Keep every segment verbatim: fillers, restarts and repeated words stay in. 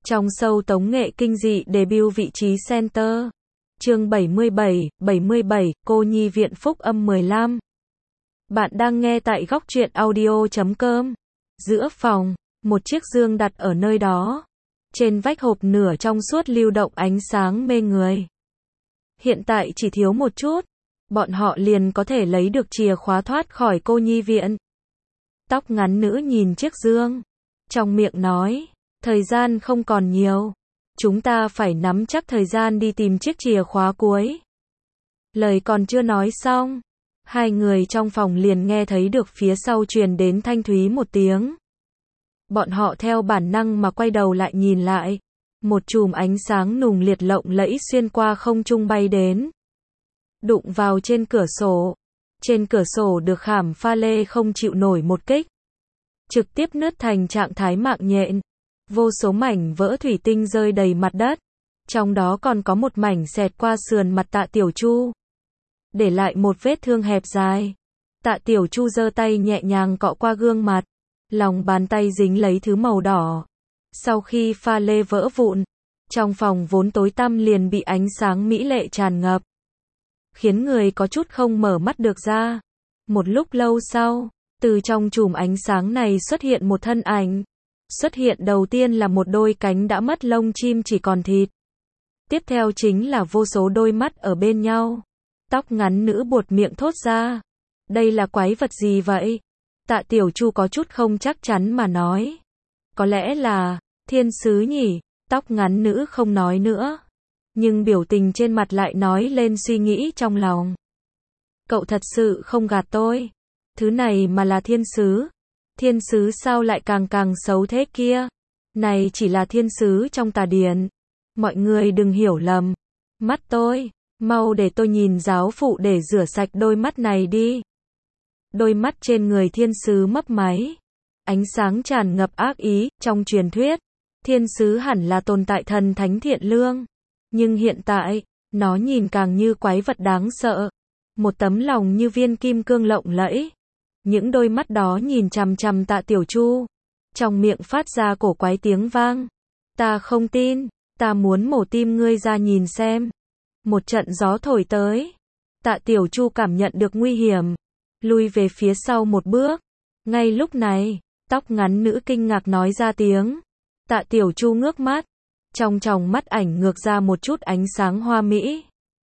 Trong show tống nghệ kinh dị debut vị trí center. Chương bảy mươi bảy, bảy mươi bảy, cô nhi viện phúc âm mười lăm. Bạn đang nghe tại góc truyện audio chấm com. Giữa phòng, một chiếc dương đặt ở nơi đó. Trên vách hộp nửa trong suốt lưu động ánh sáng mê người. Hiện tại chỉ thiếu một chút, bọn họ liền có thể lấy được chìa khóa thoát khỏi cô nhi viện. Tóc ngắn nữ nhìn chiếc dương, trong miệng nói, thời gian không còn nhiều, chúng ta phải nắm chắc thời gian đi tìm chiếc chìa khóa cuối. Lời còn chưa nói xong, hai người trong phòng liền nghe thấy được phía sau truyền đến thanh thúy một tiếng. Bọn họ theo bản năng mà quay đầu lại nhìn lại, một chùm ánh sáng nùng liệt lộng lẫy xuyên qua không trung bay đến, đụng vào trên cửa sổ. Trên cửa sổ được khảm pha lê không chịu nổi một kích, trực tiếp nứt thành trạng thái mạng nhện. Vô số mảnh vỡ thủy tinh rơi đầy mặt đất, trong đó còn có một mảnh xẹt qua sườn mặt Tạ Tiểu Chu, để lại một vết thương hẹp dài. Tạ Tiểu Chu giơ tay nhẹ nhàng cọ qua gương mặt, lòng bàn tay dính lấy thứ màu đỏ. Sau khi pha lê vỡ vụn, trong phòng vốn tối tăm liền bị ánh sáng mỹ lệ tràn ngập, khiến người có chút không mở mắt được ra. Một lúc lâu sau, từ trong chùm ánh sáng này xuất hiện một thân ảnh. Xuất hiện đầu tiên là một đôi cánh đã mất lông chim chỉ còn thịt. Tiếp theo chính là vô số đôi mắt ở bên nhau. Tóc ngắn nữ buột miệng thốt ra. Đây là quái vật gì vậy? Tạ Tiểu Chu có chút không chắc chắn mà nói. Có lẽ là thiên sứ nhỉ? Tóc ngắn nữ không nói nữa, nhưng biểu tình trên mặt lại nói lên suy nghĩ trong lòng. Cậu thật sự không gạt tôi. Thứ này mà là thiên sứ. Thiên sứ sao lại càng càng xấu thế kia? Này chỉ là thiên sứ trong tà điển. Mọi người đừng hiểu lầm. Mắt tôi, mau để tôi nhìn giáo phụ để rửa sạch đôi mắt này đi. Đôi mắt trên người thiên sứ mấp máy, ánh sáng tràn ngập ác ý. Trong truyền thuyết, thiên sứ hẳn là tồn tại thần thánh thiện lương. Nhưng hiện tại, nó nhìn càng như quái vật đáng sợ. Một tấm lòng như viên kim cương lộng lẫy. Những đôi mắt đó nhìn chằm chằm Tạ Tiểu Chu, trong miệng phát ra cổ quái tiếng vang. Ta không tin, ta muốn mổ tim ngươi ra nhìn xem. Một trận gió thổi tới. Tạ Tiểu Chu cảm nhận được nguy hiểm, lui về phía sau một bước. Ngay lúc này, tóc ngắn nữ kinh ngạc nói ra tiếng. Tạ Tiểu Chu ngước mắt, trong tròng mắt ảnh ngược ra một chút ánh sáng hoa mỹ.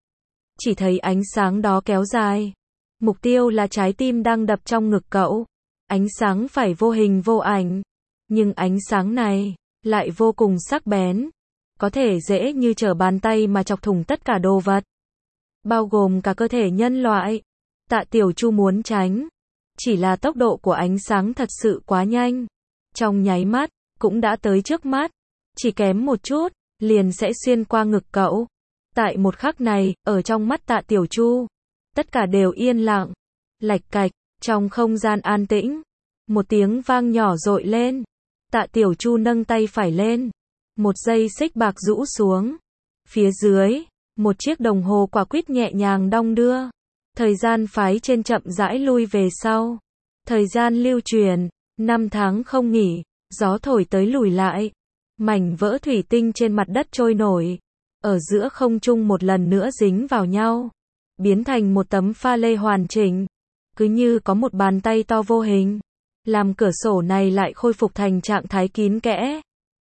Chỉ thấy ánh sáng đó kéo dài. Mục tiêu là trái tim đang đập trong ngực cậu. Ánh sáng phải vô hình vô ảnh, nhưng ánh sáng này lại vô cùng sắc bén, có thể dễ như trở bàn tay mà chọc thủng tất cả đồ vật, bao gồm cả cơ thể nhân loại. Tạ Tiểu Chu muốn tránh, chỉ là tốc độ của ánh sáng thật sự quá nhanh. Trong nháy mắt, cũng đã tới trước mắt, chỉ kém một chút, liền sẽ xuyên qua ngực cậu. Tại một khắc này, ở trong mắt Tạ Tiểu Chu, tất cả đều yên lặng. Lạch cạch, trong không gian an tĩnh, một tiếng vang nhỏ dội lên. Tạ Tiểu Chu nâng tay phải lên, một dây xích bạc rũ xuống. Phía dưới, một chiếc đồng hồ quả quýt nhẹ nhàng đong đưa. Thời gian phái trên chậm rãi lui về sau. Thời gian lưu truyền, năm tháng không nghỉ, gió thổi tới lùi lại. Mảnh vỡ thủy tinh trên mặt đất trôi nổi, ở giữa không trung một lần nữa dính vào nhau, biến thành một tấm pha lê hoàn chỉnh, cứ như có một bàn tay to vô hình, làm cửa sổ này lại khôi phục thành trạng thái kín kẽ.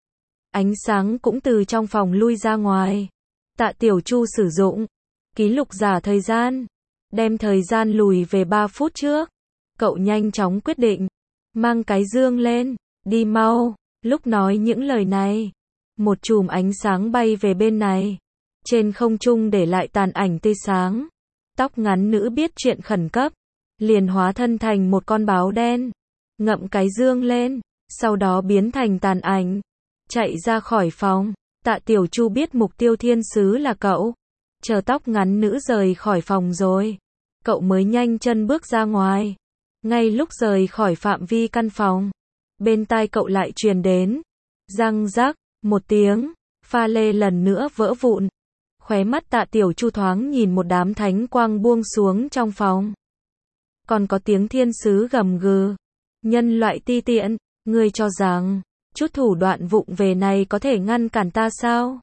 Ánh sáng cũng từ trong phòng lui ra ngoài. Tạ Tiểu Chu sử dụng ký lục giả thời gian, đem thời gian lùi về ba phút trước. Cậu nhanh chóng quyết định, mang cái dương lên, đi mau. Lúc nói những lời này, một chùm ánh sáng bay về bên này, trên không trung để lại tàn ảnh tươi sáng. Tóc ngắn nữ biết chuyện khẩn cấp, liền hóa thân thành một con báo đen, ngậm cái dương lên, sau đó biến thành tàn ảnh, chạy ra khỏi phòng. Tạ Tiểu Chu biết mục tiêu thiên sứ là cậu. Chờ tóc ngắn nữ rời khỏi phòng rồi, cậu mới nhanh chân bước ra ngoài. Ngay lúc rời khỏi phạm vi căn phòng, bên tai cậu lại truyền đến răng rắc một tiếng, pha lê lần nữa vỡ vụn. Khóe mắt Tạ Tiểu Chu thoáng nhìn một đám thánh quang buông xuống trong phòng. Còn có tiếng thiên sứ gầm gừ. Nhân loại ti tiện, ngươi cho rằng Chút thủ đoạn vụng về này có thể ngăn cản ta sao?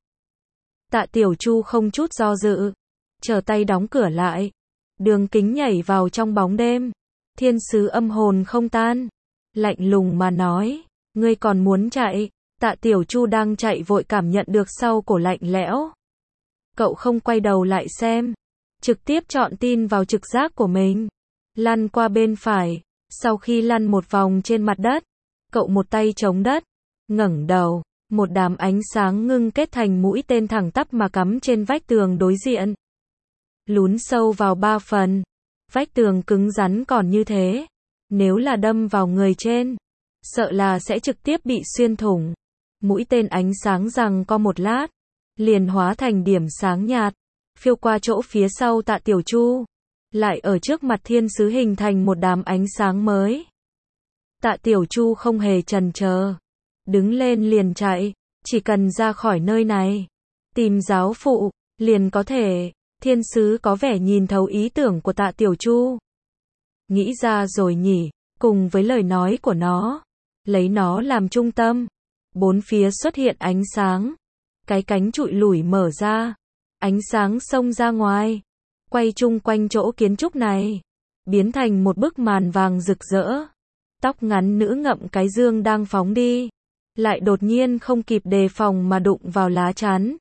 Tạ Tiểu Chu không chút do dự, trở tay đóng cửa lại. Đường Kính nhảy vào trong bóng đêm. Thiên sứ âm hồn không tan, lạnh lùng mà nói, ngươi còn muốn chạy? Tạ Tiểu Chu đang chạy vội cảm nhận được sau cổ lạnh lẽo. Cậu không quay đầu lại xem, trực tiếp chọn tin vào trực giác của mình. Lăn qua bên phải, sau khi lăn một vòng trên mặt đất, cậu một tay chống đất, ngẩng đầu, một đám ánh sáng ngưng kết thành mũi tên thẳng tắp mà cắm trên vách tường đối diện. Lún sâu vào ba phần, vách tường cứng rắn còn như thế, nếu là đâm vào người trên, sợ là sẽ trực tiếp bị xuyên thủng. Mũi tên ánh sáng giằng co một lát, liền hóa thành điểm sáng nhạt, phiêu qua chỗ phía sau Tạ Tiểu Chu, lại ở trước mặt thiên sứ hình thành một đám ánh sáng mới. Tạ Tiểu Chu không hề chần chờ, đứng lên liền chạy, chỉ cần ra khỏi nơi này, tìm giáo phụ, liền có thể. Thiên sứ có vẻ nhìn thấu ý tưởng của Tạ Tiểu Chu. Nghĩ ra rồi nhỉ, cùng với lời nói của nó, lấy nó làm trung tâm, bốn phía xuất hiện ánh sáng, cái cánh trụi lủi mở ra, ánh sáng xông ra ngoài, quay chung quanh chỗ kiến trúc này, biến thành một bức màn vàng rực rỡ. Tóc ngắn nữ ngậm cái dương đang phóng đi, lại đột nhiên không kịp đề phòng mà đụng vào lá chắn.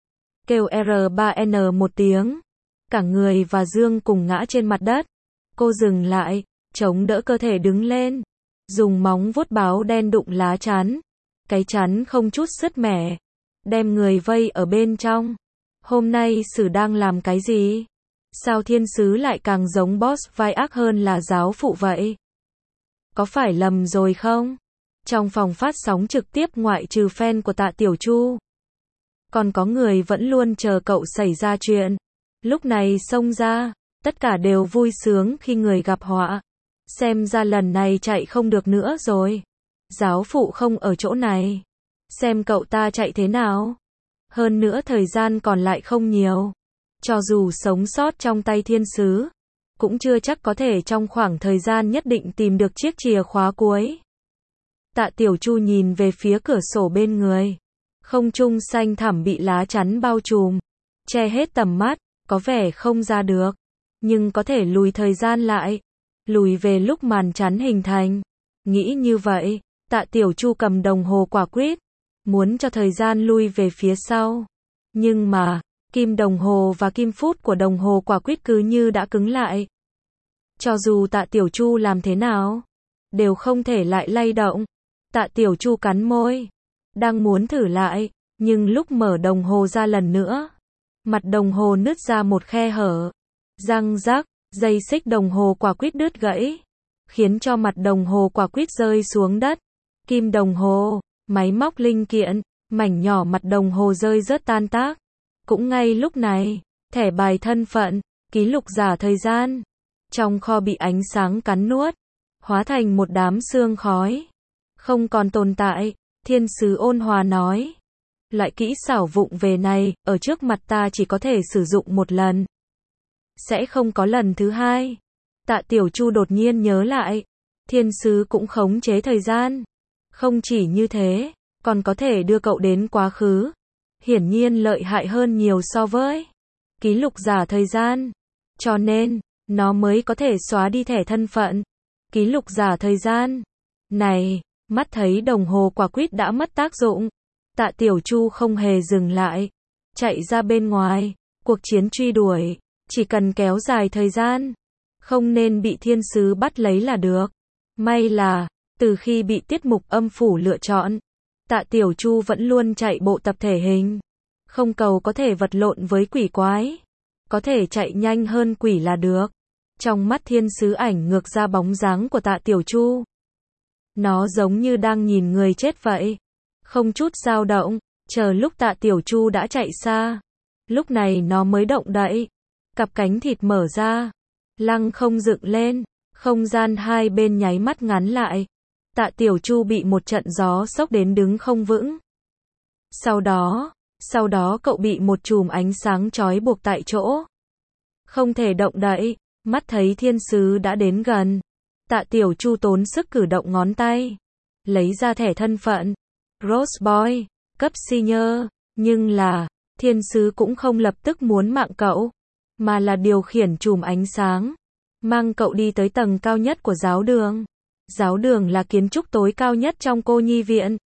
Kêu R ba N một tiếng, cả người và dương cùng ngã trên mặt đất. Cô dừng lại, chống đỡ cơ thể đứng lên, dùng móng vuốt báo đen đụng lá chắn. Cái chắn không chút sứt mẻ, đem người vây ở bên trong. Hôm nay Sử đang làm cái gì? Sao thiên sứ lại càng giống boss vai ác hơn là giáo phụ vậy? Có phải lầm rồi không? Trong phòng phát sóng trực tiếp ngoại trừ fan của Tạ Tiểu Chu, còn có người vẫn luôn chờ cậu xảy ra chuyện. Lúc này xông ra, tất cả đều vui sướng khi người gặp họa. Xem ra lần này chạy không được nữa rồi. Giáo phụ không ở chỗ này. Xem cậu ta chạy thế nào. Hơn nữa thời gian còn lại không nhiều. Cho dù sống sót trong tay thiên sứ, cũng chưa chắc có thể trong khoảng thời gian nhất định tìm được chiếc chìa khóa cuối. Tạ Tiểu Chu nhìn về phía cửa sổ bên người. Không trung xanh thẳm bị lá chắn bao trùm, che hết tầm mắt, có vẻ không ra được, nhưng có thể lùi thời gian lại, lùi về lúc màn chắn hình thành. Nghĩ như vậy, Tạ Tiểu Chu cầm đồng hồ quả quýt, muốn cho thời gian lui về phía sau. Nhưng mà, kim đồng hồ và kim phút của đồng hồ quả quýt cứ như đã cứng lại. Cho dù Tạ Tiểu Chu làm thế nào, đều không thể lại lay động. Tạ Tiểu Chu cắn môi, đang muốn thử lại, nhưng lúc mở đồng hồ ra lần nữa, mặt đồng hồ nứt ra một khe hở. Răng rắc, dây xích đồng hồ quả quýt đứt gãy, khiến cho mặt đồng hồ quả quýt rơi xuống đất. Kim đồng hồ, máy móc linh kiện, mảnh nhỏ mặt đồng hồ rơi rớt tan tác. Cũng ngay lúc này, thẻ bài thân phận, ký lục giả thời gian, trong kho bị ánh sáng cắn nuốt, hóa thành một đám sương khói, không còn tồn tại. Thiên sứ ôn hòa nói, loại kỹ xảo vụng về này, ở trước mặt ta chỉ có thể sử dụng một lần, sẽ không có lần thứ hai. Tạ Tiểu Chu đột nhiên nhớ lại, thiên sứ cũng khống chế thời gian. Không chỉ như thế, còn có thể đưa cậu đến quá khứ. Hiển nhiên lợi hại hơn nhiều so với ký lục giả thời gian. Cho nên, nó mới có thể xóa đi thẻ thân phận. Ký lục giả thời gian. Này, mắt thấy đồng hồ quả quýt đã mất tác dụng. Tạ Tiểu Chu không hề dừng lại. Chạy ra bên ngoài, cuộc chiến truy đuổi, chỉ cần kéo dài thời gian. Không nên bị thiên sứ bắt lấy là được. May là, từ khi bị tiết mục âm phủ lựa chọn, Tạ Tiểu Chu vẫn luôn chạy bộ tập thể hình. Không cầu có thể vật lộn với quỷ quái, có thể chạy nhanh hơn quỷ là được. Trong mắt thiên sứ ảnh ngược ra bóng dáng của Tạ Tiểu Chu. Nó giống như đang nhìn người chết vậy. Không chút dao động, chờ lúc Tạ Tiểu Chu đã chạy xa. Lúc này nó mới động đậy. Cặp cánh thịt mở ra. Lăng không dựng lên. Không gian hai bên nháy mắt ngắn lại. Tạ Tiểu Chu bị một trận gió sốc đến đứng không vững. Sau đó, sau đó cậu bị một chùm ánh sáng trói buộc tại chỗ. Không thể động đậy, mắt thấy thiên sứ đã đến gần. Tạ Tiểu Chu tốn sức cử động ngón tay, lấy ra thẻ thân phận, Rose Boy, cấp senior, nhưng là, thiên sứ cũng không lập tức muốn mạng cậu, mà là điều khiển chùm ánh sáng, mang cậu đi tới tầng cao nhất của giáo đường. Giáo đường là kiến trúc tối cao nhất trong cô nhi viện.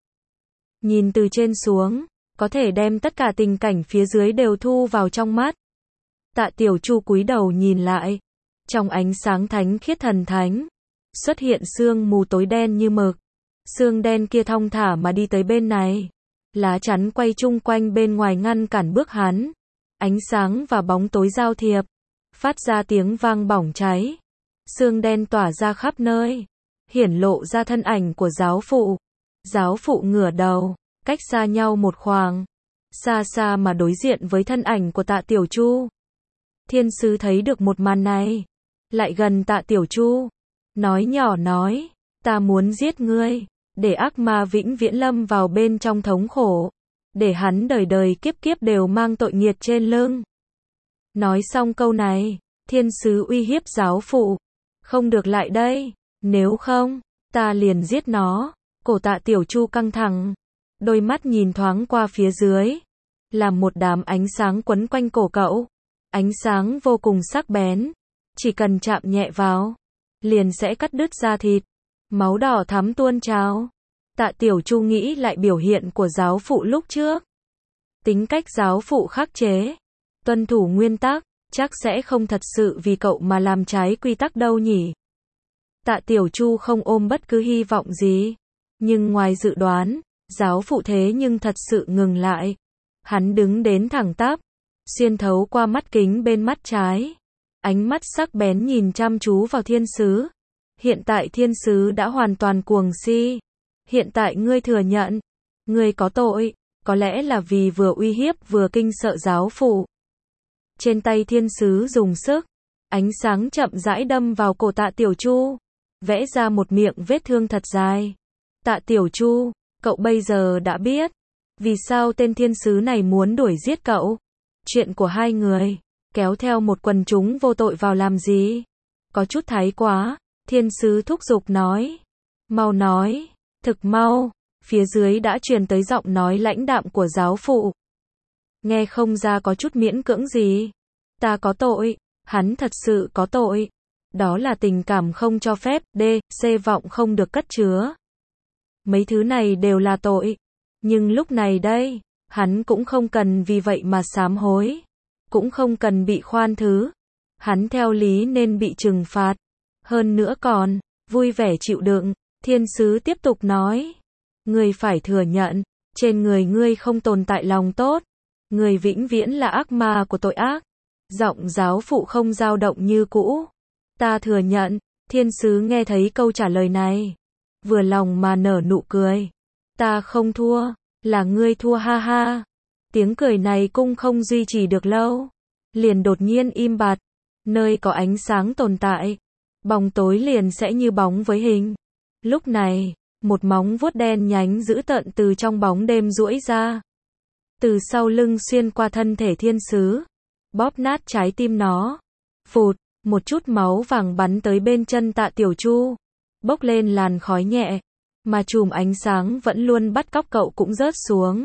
Nhìn từ trên xuống, có thể đem tất cả tình cảnh phía dưới đều thu vào trong mắt. Tạ Tiểu Chu cúi đầu nhìn lại, trong ánh sáng thánh khiết thần thánh, xuất hiện sương mù tối đen như mực. Sương đen kia thong thả mà đi tới bên này. Lá chắn quay chung quanh bên ngoài ngăn cản bước hắn. Ánh sáng và bóng tối giao thiệp, phát ra tiếng vang bỏng cháy. Sương đen tỏa ra khắp nơi, hiển lộ ra thân ảnh của giáo phụ. Giáo phụ ngửa đầu, cách xa nhau một khoảng, xa xa mà đối diện với thân ảnh của Tạ Tiểu Chu. Thiên sứ thấy được một màn này, lại gần Tạ Tiểu Chu, nói nhỏ nói, ta muốn giết ngươi, để ác ma vĩnh viễn lâm vào bên trong thống khổ, để hắn đời đời kiếp kiếp đều mang tội nghiệt trên lưng. Nói xong câu này, thiên sứ uy hiếp giáo phụ, không được lại đây, nếu không, ta liền giết nó. Cổ Tạ Tiểu Chu căng thẳng, đôi mắt nhìn thoáng qua phía dưới, là một đám ánh sáng quấn quanh cổ cậu, ánh sáng vô cùng sắc bén, chỉ cần chạm nhẹ vào, liền sẽ cắt đứt da thịt, máu đỏ thắm tuôn trào. Tạ Tiểu Chu nghĩ lại biểu hiện của giáo phụ lúc trước, tính cách giáo phụ khắc chế, tuân thủ nguyên tắc, chắc sẽ không thật sự vì cậu mà làm trái quy tắc đâu nhỉ. Tạ Tiểu Chu không ôm bất cứ hy vọng gì, nhưng ngoài dự đoán, giáo phụ thế nhưng thật sự ngừng lại. Hắn đứng đến thẳng tắp, xuyên thấu qua mắt kính bên mắt trái, ánh mắt sắc bén nhìn chăm chú vào thiên sứ. Hiện tại thiên sứ đã hoàn toàn cuồng si. Hiện tại ngươi thừa nhận, ngươi có tội, có lẽ là vì vừa uy hiếp vừa kinh sợ giáo phụ. Trên tay thiên sứ dùng sức, ánh sáng chậm rãi đâm vào cổ Tạ Tiểu Chu, vẽ ra một miệng vết thương thật dài. Tạ Tiểu Chu, cậu bây giờ đã biết, vì sao tên thiên sứ này muốn đuổi giết cậu. Chuyện của hai người, kéo theo một quần chúng vô tội vào làm gì? Có chút thái quá, thiên sứ thúc giục nói. Mau nói, thực mau, phía dưới đã truyền tới giọng nói lãnh đạm của giáo phụ. Nghe không ra có chút miễn cưỡng gì. Ta có tội, hắn thật sự có tội. Đó là tình cảm không cho phép, D, C vọng không được cất chứa. Mấy thứ này đều là tội. Nhưng lúc này đây, hắn cũng không cần vì vậy mà sám hối. Cũng không cần bị khoan thứ. Hắn theo lý nên bị trừng phạt. Hơn nữa còn, vui vẻ chịu đựng. Thiên sứ tiếp tục nói. Ngươi phải thừa nhận, trên người ngươi không tồn tại lòng tốt. Ngươi vĩnh viễn là ác ma của tội ác. Giọng giáo phụ không dao động như cũ. Ta thừa nhận. Thiên sứ nghe thấy câu trả lời này, vừa lòng mà nở nụ cười. Ta không thua, là ngươi thua ha ha. Tiếng cười này cũng không duy trì được lâu, liền đột nhiên im bặt. Nơi có ánh sáng tồn tại, bóng tối liền sẽ như bóng với hình. Lúc này, một móng vuốt đen nhánh dữ tợn từ trong bóng đêm duỗi ra, từ sau lưng xuyên qua thân thể thiên sứ, bóp nát trái tim nó. Phụt, một chút máu vàng bắn tới bên chân Tạ Tiểu Chu, bốc lên làn khói nhẹ, mà chùm ánh sáng vẫn luôn bắt cóc cậu cũng rớt xuống.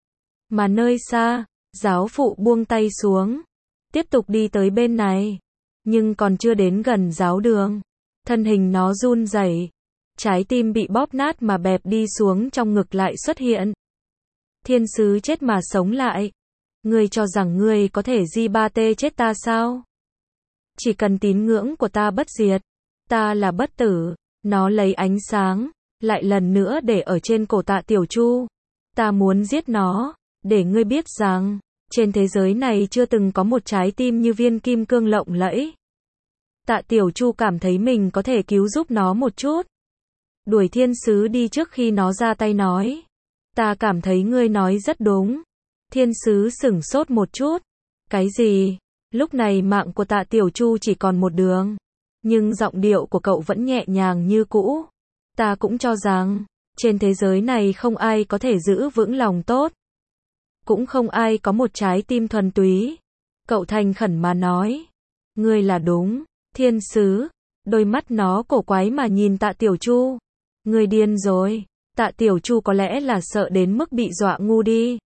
Mà nơi xa, giáo phụ buông tay xuống, tiếp tục đi tới bên này, nhưng còn chưa đến gần giáo đường, thân hình nó run rẩy, trái tim bị bóp nát mà bẹp đi xuống trong ngực lại xuất hiện. Thiên sứ chết mà sống lại. Ngươi cho rằng ngươi có thể di ba tê chết ta sao? Chỉ cần tín ngưỡng của ta bất diệt, ta là bất tử. Nó lấy ánh sáng, lại lần nữa để ở trên cổ Tạ Tiểu Chu. Ta muốn giết nó, để ngươi biết rằng, trên thế giới này chưa từng có một trái tim như viên kim cương lộng lẫy. Tạ Tiểu Chu cảm thấy mình có thể cứu giúp nó một chút. Đuổi thiên sứ đi trước khi nó ra tay nói. Ta cảm thấy ngươi nói rất đúng. Thiên sứ sửng sốt một chút. Cái gì? Lúc này mạng của Tạ Tiểu Chu chỉ còn một đường. Nhưng giọng điệu của cậu vẫn nhẹ nhàng như cũ. Ta cũng cho rằng, trên thế giới này không ai có thể giữ vững lòng tốt. Cũng không ai có một trái tim thuần túy. Cậu thành khẩn mà nói. Ngươi là đúng, thiên sứ. Đôi mắt nó cổ quái mà nhìn Tạ Tiểu Chu. Ngươi điên rồi. Tạ Tiểu Chu có lẽ là sợ đến mức bị dọa ngu đi.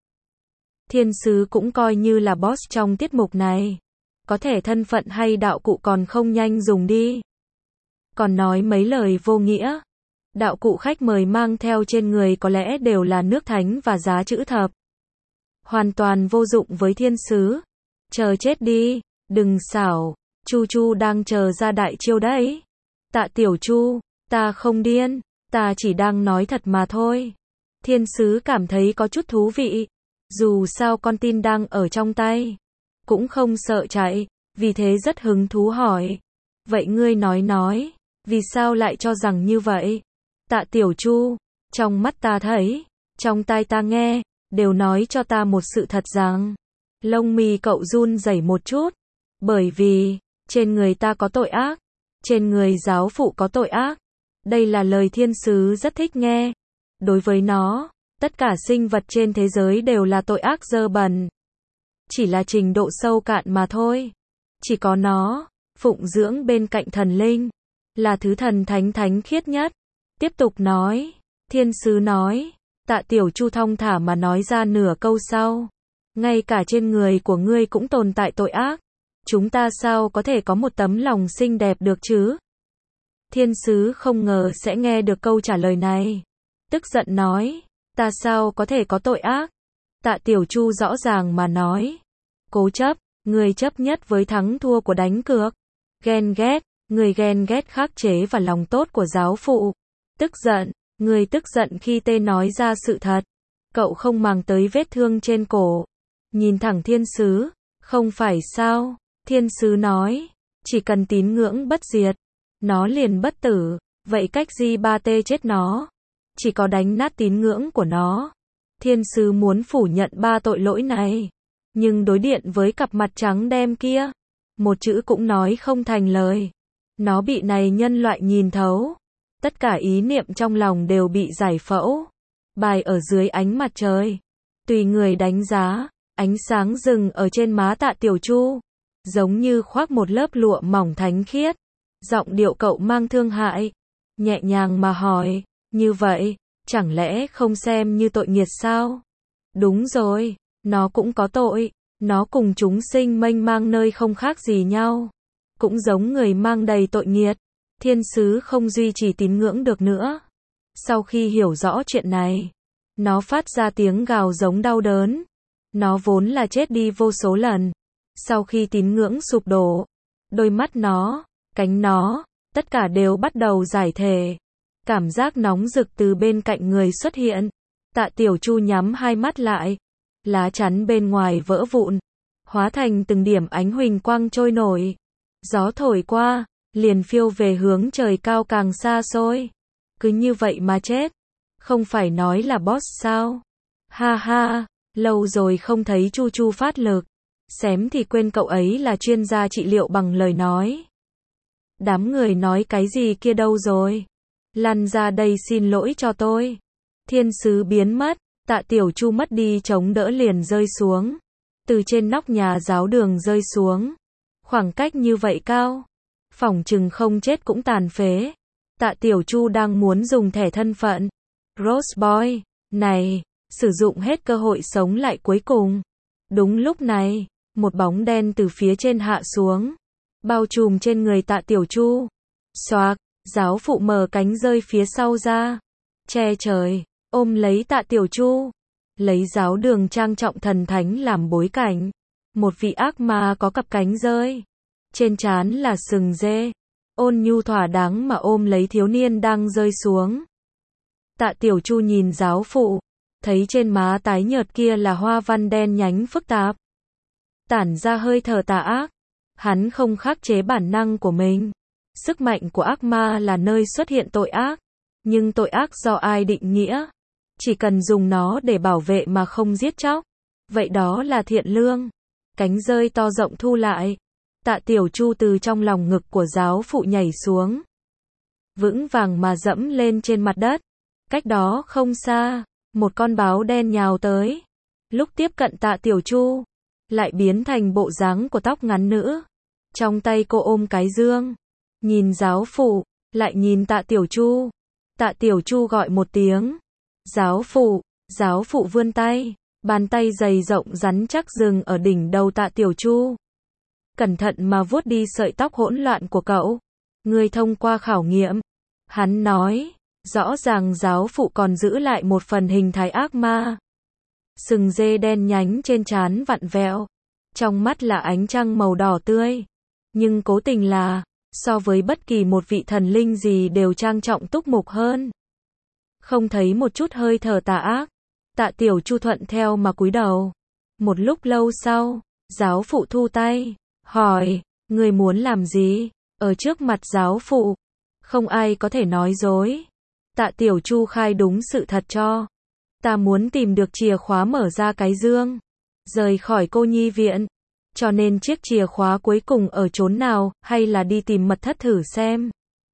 Thiên sứ cũng coi như là boss trong tiết mục này. Có thể thân phận hay đạo cụ còn không nhanh dùng đi. Còn nói mấy lời vô nghĩa. Đạo cụ khách mời mang theo trên người có lẽ đều là nước thánh và giá chữ thập. Hoàn toàn vô dụng với thiên sứ. Chờ chết đi, đừng xảo, Chu Chu đang chờ ra đại chiêu đấy. Tạ Tiểu Chu, ta không điên, ta chỉ đang nói thật mà thôi. Thiên sứ cảm thấy có chút thú vị. Dù sao con tin đang ở trong tay. Cũng không sợ chạy, vì thế rất hứng thú hỏi. Vậy ngươi nói nói, vì sao lại cho rằng như vậy? Tạ Tiểu Chu, trong mắt ta thấy, trong tai ta nghe, đều nói cho ta một sự thật rằng, lông mi cậu run rẩy một chút, bởi vì, trên người ta có tội ác, trên người giáo phụ có tội ác. Đây là lời thiên sứ rất thích nghe. Đối với nó, tất cả sinh vật trên thế giới đều là tội ác dơ bẩn. Chỉ là trình độ sâu cạn mà thôi. Chỉ có nó, phụng dưỡng bên cạnh thần linh, là thứ thần thánh thánh khiết nhất. Tiếp tục nói, thiên sứ nói, Tạ Tiểu Chu thong thả mà nói ra nửa câu sau. Ngay cả trên người của ngươi cũng tồn tại tội ác. Chúng ta sao có thể có một tấm lòng xinh đẹp được chứ? Thiên sứ không ngờ sẽ nghe được câu trả lời này. Tức giận nói, ta sao có thể có tội ác? Tạ Tiểu Chu rõ ràng mà nói. Cố chấp, người chấp nhất với thắng thua của đánh cược. Ghen ghét, người ghen ghét khắc chế và lòng tốt của giáo phụ. Tức giận, người tức giận khi tê nói ra sự thật. Cậu không màng tới vết thương trên cổ. Nhìn thẳng thiên sứ, không phải sao? Thiên sứ nói, chỉ cần tín ngưỡng bất diệt, nó liền bất tử. Vậy cách gì ba tê chết nó? Chỉ có đánh nát tín ngưỡng của nó. Thiên sứ muốn phủ nhận ba tội lỗi này. Nhưng đối điện với cặp mặt trắng đen kia, một chữ cũng nói không thành lời. Nó bị này nhân loại nhìn thấu. Tất cả ý niệm trong lòng đều bị giải phẫu. Bài ở dưới ánh mặt trời. Tùy người đánh giá, ánh sáng rừng ở trên má Tạ Tiểu Chu. Giống như khoác một lớp lụa mỏng thánh khiết. Giọng điệu cậu mang thương hại. Nhẹ nhàng mà hỏi, như vậy, chẳng lẽ không xem như tội nghiệt sao? Đúng rồi, nó cũng có tội. Nó cùng chúng sinh mênh mang nơi không khác gì nhau. Cũng giống người mang đầy tội nghiệt. Thiên sứ không duy trì tín ngưỡng được nữa. Sau khi hiểu rõ chuyện này, nó phát ra tiếng gào giống đau đớn. Nó vốn là chết đi vô số lần. Sau khi tín ngưỡng sụp đổ, đôi mắt nó, cánh nó, tất cả đều bắt đầu giải thể. Cảm giác nóng rực từ bên cạnh người xuất hiện. Tạ Tiểu Chu nhắm hai mắt lại. Lá chắn bên ngoài vỡ vụn, hóa thành từng điểm ánh huỳnh quang trôi nổi. Gió thổi qua, liền phiêu về hướng trời cao càng xa xôi. Cứ như vậy mà chết. Không phải nói là boss sao? Ha ha, lâu rồi không thấy Chu Chu phát lực. Xém thì quên cậu ấy là chuyên gia trị liệu bằng lời nói. Đám người nói cái gì kia đâu rồi? Lăn ra đây xin lỗi cho tôi. Thiên sứ biến mất, Tạ Tiểu Chu mất đi chống đỡ liền rơi xuống. Từ trên nóc nhà giáo đường rơi xuống. Khoảng cách như vậy cao. Phỏng chừng không chết cũng tàn phế. Tạ Tiểu Chu đang muốn dùng thẻ thân phận. Rose Boy, này, sử dụng hết cơ hội sống lại cuối cùng. Đúng lúc này, một bóng đen từ phía trên hạ xuống. Bao trùm trên người Tạ Tiểu Chu. Xoạc, giáo phụ mở cánh rơi phía sau ra. Che trời, ôm lấy Tạ Tiểu Chu. Lấy giáo đường trang trọng thần thánh làm bối cảnh. Một vị ác ma có cặp cánh rơi. Trên trán là sừng dê. Ôn nhu thỏa đáng mà ôm lấy thiếu niên đang rơi xuống. Tạ Tiểu Chu nhìn giáo phụ. Thấy trên má tái nhợt kia là hoa văn đen nhánh phức tạp. Tản ra hơi thở tà ác. Hắn không khắc chế bản năng của mình. Sức mạnh của ác ma là nơi xuất hiện tội ác. Nhưng tội ác do ai định nghĩa? Chỉ cần dùng nó để bảo vệ mà không giết chóc. Vậy đó là thiện lương. Cánh rơi to rộng thu lại. Tạ Tiểu Chu từ trong lòng ngực của giáo phụ nhảy xuống. Vững vàng mà dẫm lên trên mặt đất. Cách đó không xa, một con báo đen nhào tới. Lúc tiếp cận Tạ Tiểu Chu, lại biến thành bộ dáng của tóc ngắn nữ. Trong tay cô ôm cái dương. Nhìn giáo phụ, lại nhìn Tạ Tiểu Chu. Tạ Tiểu Chu gọi một tiếng. Giáo phụ, giáo phụ vươn tay, bàn tay dày rộng rắn chắc dừng ở đỉnh đầu Tạ Tiểu Chu. Cẩn thận mà vuốt đi sợi tóc hỗn loạn của cậu. Ngươi thông qua khảo nghiệm. Hắn nói, rõ ràng giáo phụ còn giữ lại một phần hình thái ác ma. Sừng dê đen nhánh trên trán vặn vẹo. Trong mắt là ánh trăng màu đỏ tươi. Nhưng cố tình là, so với bất kỳ một vị thần linh gì đều trang trọng túc mục hơn. Không thấy một chút hơi thở tà ác. Tạ Tiểu Chu thuận theo mà cúi đầu. Một lúc lâu sau, giáo phụ thu tay, hỏi, ngươi muốn làm gì? Ở trước mặt giáo phụ, không ai có thể nói dối. Tạ Tiểu Chu khai đúng sự thật cho. Ta muốn tìm được chìa khóa mở ra cái dương, rời khỏi cô nhi viện. Cho nên chiếc chìa khóa cuối cùng ở chốn nào, hay là đi tìm mật thất thử xem.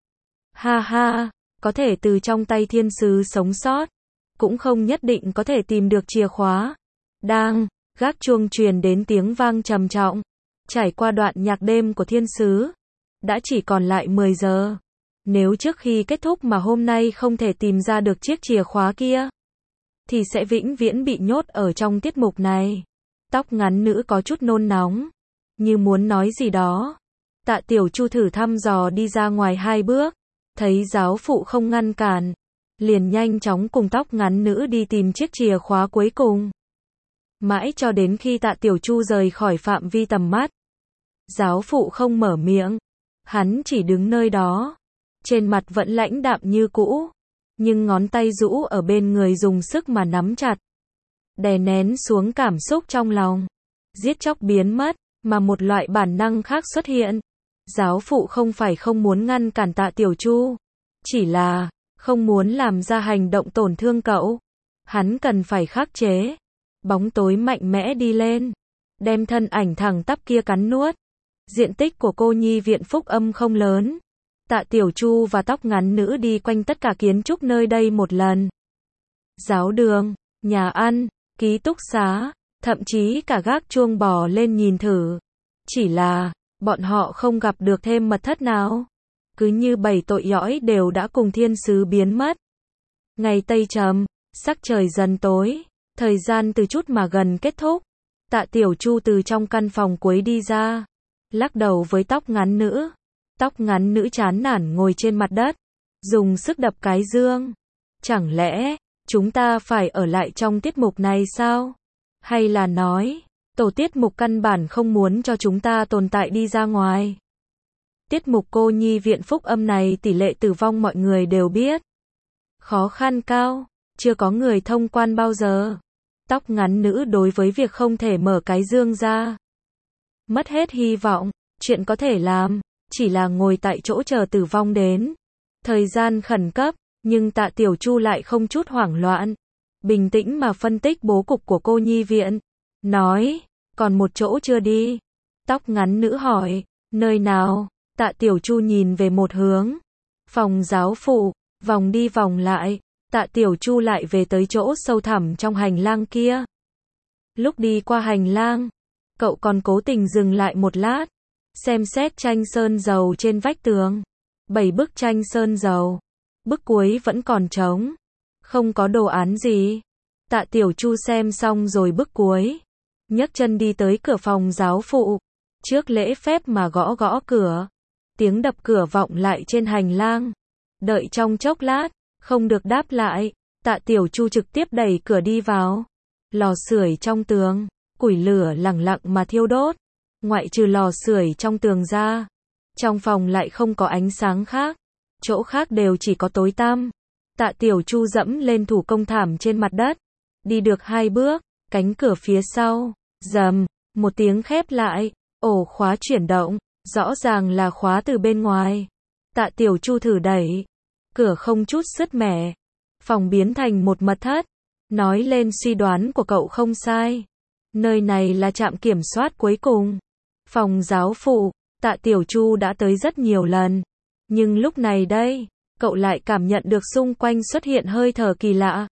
Ha ha, có thể từ trong tay thiên sứ sống sót, cũng không nhất định có thể tìm được chìa khóa. Đang, gác chuông truyền đến tiếng vang trầm trọng. Trải qua đoạn nhạc đêm của thiên sứ, đã chỉ còn lại mười giờ. Nếu trước khi kết thúc mà hôm nay không thể tìm ra được chiếc chìa khóa kia, thì sẽ vĩnh viễn bị nhốt ở trong tiết mục này. Tóc ngắn nữ có chút nôn nóng, như muốn nói gì đó. Tạ Tiểu Chu thử thăm dò đi ra ngoài hai bước, thấy giáo phụ không ngăn cản, liền nhanh chóng cùng tóc ngắn nữ đi tìm chiếc chìa khóa cuối cùng. Mãi cho đến khi Tạ Tiểu Chu rời khỏi phạm vi tầm mắt, giáo phụ không mở miệng, hắn chỉ đứng nơi đó, trên mặt vẫn lãnh đạm như cũ, nhưng ngón tay rũ ở bên người dùng sức mà nắm chặt, đè nén xuống cảm xúc trong lòng. Giết chóc biến mất, mà một loại bản năng khác xuất hiện. Giáo phụ không phải không muốn ngăn cản Tạ Tiểu Chu, chỉ là không muốn làm ra hành động tổn thương cậu. Hắn cần phải khắc chế. Bóng tối mạnh mẽ đi lên, đem thân ảnh thẳng tắp kia cắn nuốt. Diện tích của cô nhi viện Phúc Âm không lớn. Tạ Tiểu Chu và tóc ngắn nữ đi quanh tất cả kiến trúc nơi đây một lần. Giáo đường, nhà ăn, ký túc xá, thậm chí cả gác chuông bò lên nhìn thử. Chỉ là, bọn họ không gặp được thêm mật thất nào. Cứ như bảy tội lỗi đều đã cùng thiên sứ biến mất. Ngày tây trầm, sắc trời dần tối, thời gian từ chút mà gần kết thúc. Tạ Tiểu Chu từ trong căn phòng cuối đi ra, lắc đầu với tóc ngắn nữ. Tóc ngắn nữ chán nản ngồi trên mặt đất, dùng sức đập cái dương. Chẳng lẽ, chúng ta phải ở lại trong tiết mục này sao? Hay là nói, tổ tiết mục căn bản không muốn cho chúng ta tồn tại đi ra ngoài? Tiết mục cô nhi viện Phúc Âm này tỷ lệ tử vong mọi người đều biết. Khó khăn cao, chưa có người thông quan bao giờ. Tóc ngắn nữ đối với việc không thể mở cái dương ra, mất hết hy vọng. Chuyện có thể làm chỉ là ngồi tại chỗ chờ tử vong đến. Thời gian khẩn cấp, nhưng Tạ Tiểu Chu lại không chút hoảng loạn, bình tĩnh mà phân tích bố cục của cô nhi viện. Nói, còn một chỗ chưa đi. Tóc ngắn nữ hỏi, nơi nào? Tạ Tiểu Chu nhìn về một hướng, phòng giáo phụ. Vòng đi vòng lại, Tạ Tiểu Chu lại về tới chỗ sâu thẳm trong hành lang kia. Lúc đi qua hành lang, cậu còn cố tình dừng lại một lát, xem xét tranh sơn dầu trên vách tường. Bảy bức tranh sơn dầu, bức cuối vẫn còn trống, không có đồ án gì. Tạ Tiểu Chu xem xong rồi bức cuối, nhấc chân đi tới cửa phòng giáo phụ, trước lễ phép mà gõ gõ cửa. Tiếng đập cửa vọng lại trên hành lang. Đợi trong chốc lát, không được đáp lại, Tạ Tiểu Chu trực tiếp đẩy cửa đi vào. Lò sưởi trong tường, củi lửa lẳng lặng mà thiêu đốt. Ngoại trừ lò sưởi trong tường ra, trong phòng lại không có ánh sáng khác. Chỗ khác đều chỉ có tối tăm. Tạ Tiểu Chu dẫm lên thủ công thảm trên mặt đất. Đi được hai bước, cánh cửa phía sau, rầm, một tiếng khép lại. Ổ khóa chuyển động, rõ ràng là khóa từ bên ngoài. Tạ Tiểu Chu thử đẩy, cửa không chút sứt mẻ. Phòng biến thành một mật thất. Nói lên suy đoán của cậu không sai. Nơi này là trạm kiểm soát cuối cùng. Phòng giáo phụ, Tạ Tiểu Chu đã tới rất nhiều lần. Nhưng lúc này đây, cậu lại cảm nhận được xung quanh xuất hiện hơi thở kỳ lạ.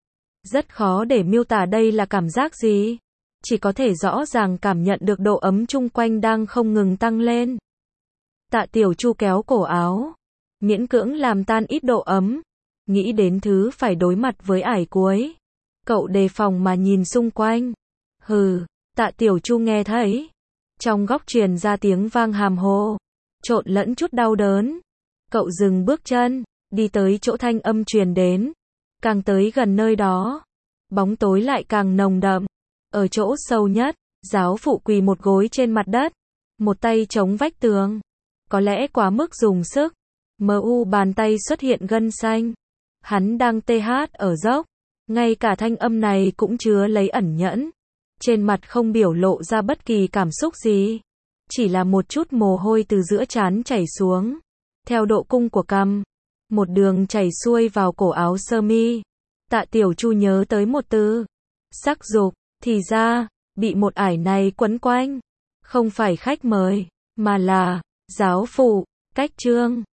Rất khó để miêu tả đây là cảm giác gì. Chỉ có thể rõ ràng cảm nhận được độ ấm chung quanh đang không ngừng tăng lên. Tạ Tiểu Chu kéo cổ áo, miễn cưỡng làm tan ít độ ấm. nghĩ đến thứ phải đối mặt với ải cuối. Cậu đề phòng mà nhìn xung quanh. Hừ, Tạ Tiểu Chu nghe thấy. Trong góc truyền ra tiếng vang hàm hồ, trộn lẫn chút đau đớn. Cậu dừng bước chân, đi tới chỗ thanh âm truyền đến. Càng tới gần nơi đó, bóng tối lại càng nồng đậm. Ở chỗ sâu nhất, giáo phụ quỳ một gối trên mặt đất, một tay chống vách tường. Có lẽ quá mức dùng sức, mờ u bàn tay xuất hiện gân xanh. Hắn đang tê hát ở dốc, ngay cả thanh âm này cũng chứa lấy ẩn nhẫn. Trên mặt không biểu lộ ra bất kỳ cảm xúc gì, chỉ là một chút mồ hôi từ giữa trán chảy xuống, theo độ cung của cằm, một đường chảy xuôi vào cổ áo sơ mi. Tạ Tiểu Chu nhớ tới một từ, sắc dục, thì ra, bị một ải này quấn quanh, không phải khách mời, mà là giáo phụ, cách trương.